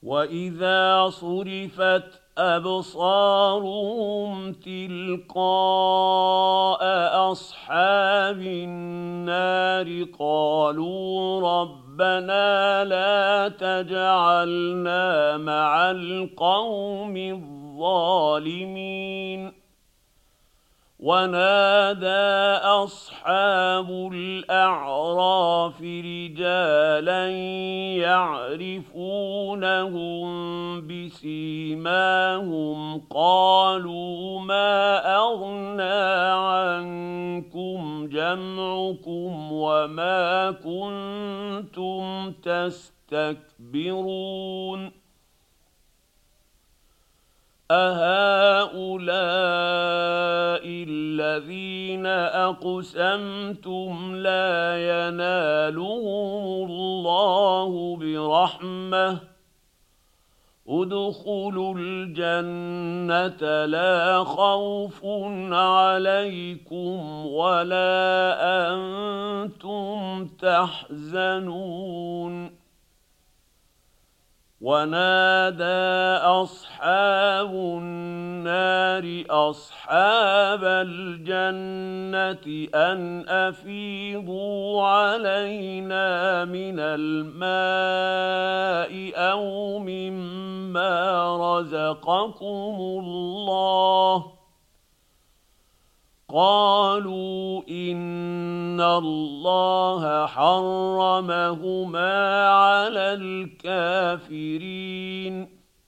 وإذا صرفت أبصارهم تلقاء أصحاب النار قالوا ربنا لا تجعلنا مع القوم الظالمين. ونادى أصحاب الأعراف رجالا يعرفونهم بسيماهم قالوا ما أغنى عنكم جمعكم وما كنتم تستكبرون أهؤلاء الذين أقسمتم لا ينالهم الله برحمة ادخلوا الجنة لا خوف عليكم ولا أنتم تحزنون. ونادى أصحاب النار أصحاب الجنة أن أفيضوا علينا من الماء أو مما رزقكم الله. قالوا إن الله حرمهما على الكافرين.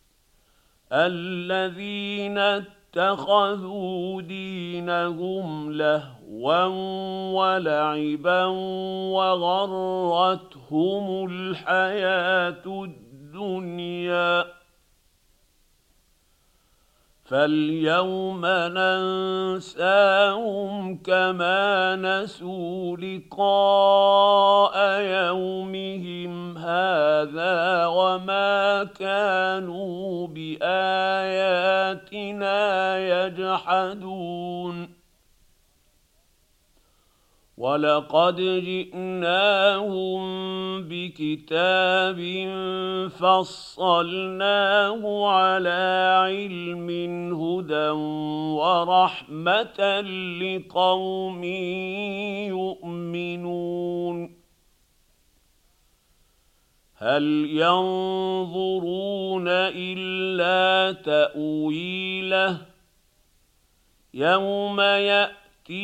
الذين اتخذوا دينهم لهوا ولعبا وغرتهم الحياة الدنيا فاليوم ننساهم كما نسوا لقاء يومهم هذا وما كانوا بآياتنا يجحدون. ولقد جئناهم بكتاب فصلناه على علم هدى ورحمة لقوم يؤمنون. هل ينظرون إلا تأويله يوم يأتي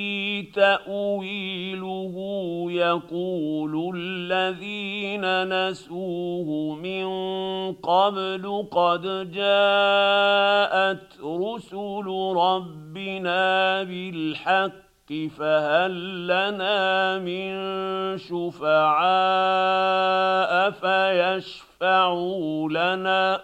تأويله يقول الذين نسوه من قبل قد جاءت رسل ربنا بالحق فهل لنا من شفعاء فيشفعوا لنا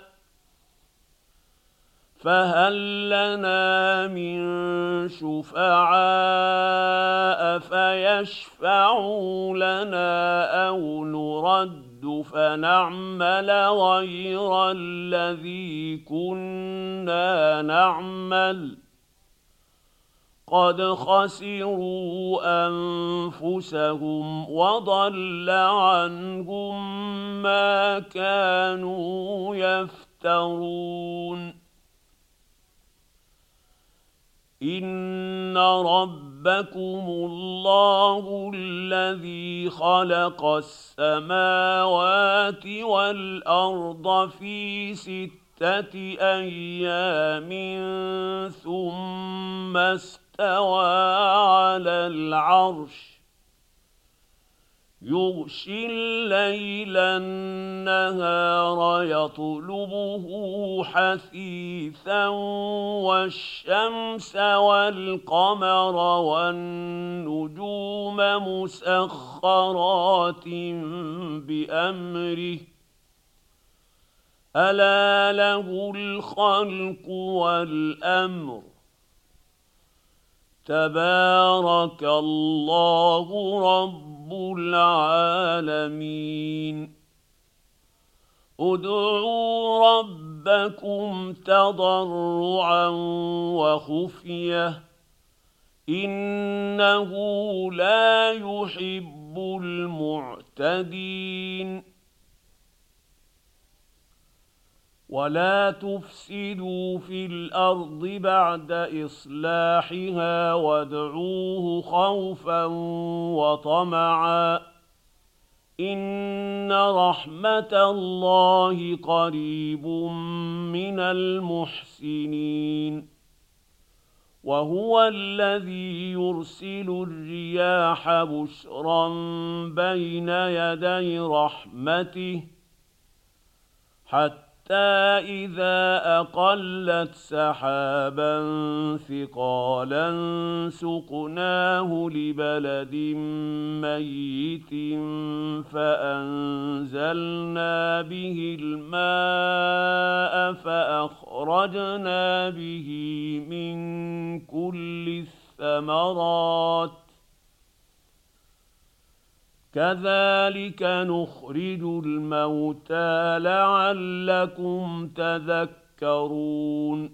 أو نرد فنعمل غير الذي كنا نعمل قد خسروا أنفسهم وضل عنهم ما كانوا يفترون. إن ربكم الله الذي خلق السماوات والأرض في 6 أيام ثم استوى على العرش يغشي الليل النهار يطلبه حثيثا والشمس والقمر والنجوم مسخرات بأمره ألا له الخلق والأمر تبارك الله رب العالمين. ادعوا ربكم تضرعا وخفية إنه لا يحب المعتدين. ولا تفسدوا في الأرض بعد إصلاحها وادعوه خوفا وطمعا إن رحمة الله قريب من المحسنين وهو الذي يرسل الرياح بشرا بين يدي رحمته حتى إذا أقلت سحابا ثقالا سقناه لبلد ميت فأنزلنا به الماء فأخرجنا به من كل الثمرات كذلك نخرج الموتى لعلكم تذكرون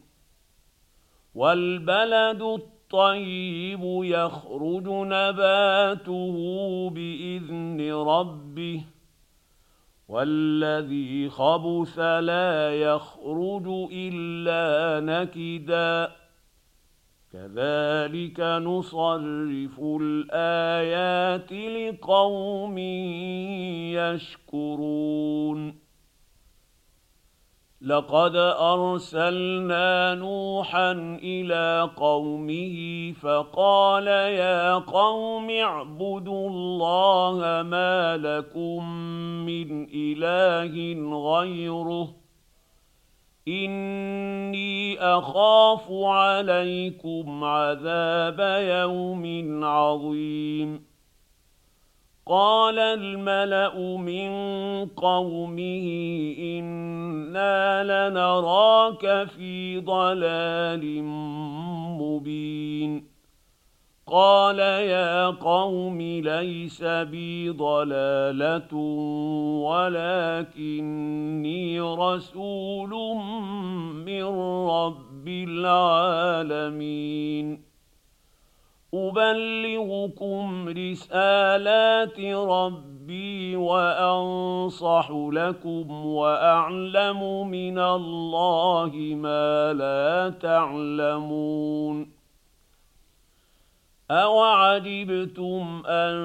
والبلد الطيب يخرج نباته بإذن ربه والذي خبث لا يخرج إلا نكدا كذلك نصرف الآيات لقوم يشكرون لقد أرسلنا نوحا إلى قومه فقال يا قوم اعبدوا الله ما لكم من إله غيره إني أخاف عليكم عذاب يوم عظيم قال الملأ من قومه إنا لنراك في ضلال مبين قال يا قوم ليس بي ضلالة ولكني رسول من رب العالمين أبلغكم رسالات ربي وأنصح لكم وأعلم من الله ما لا تعلمون أَوَعَجِبْتُمْ أَن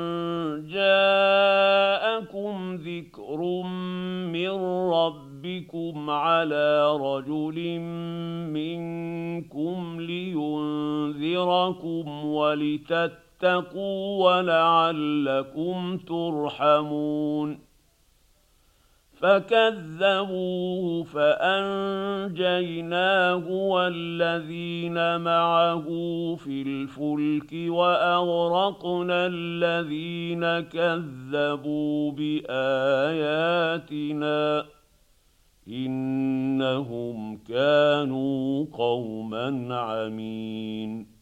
جَاءَكُمْ ذِكْرٌ مِّن رَّبِّكُمْ عَلَىٰ رَجُلٍ مِّنكُمْ لِيُنذِرَكُمْ وَلِتَتَّقُوا وَلَعَلَّكُمْ تُرْحَمُونَ فكذبوه فأنجيناه والذين معه في الفلك وأغرقنا الذين كذبوا بآياتنا إنهم كانوا قوما عمين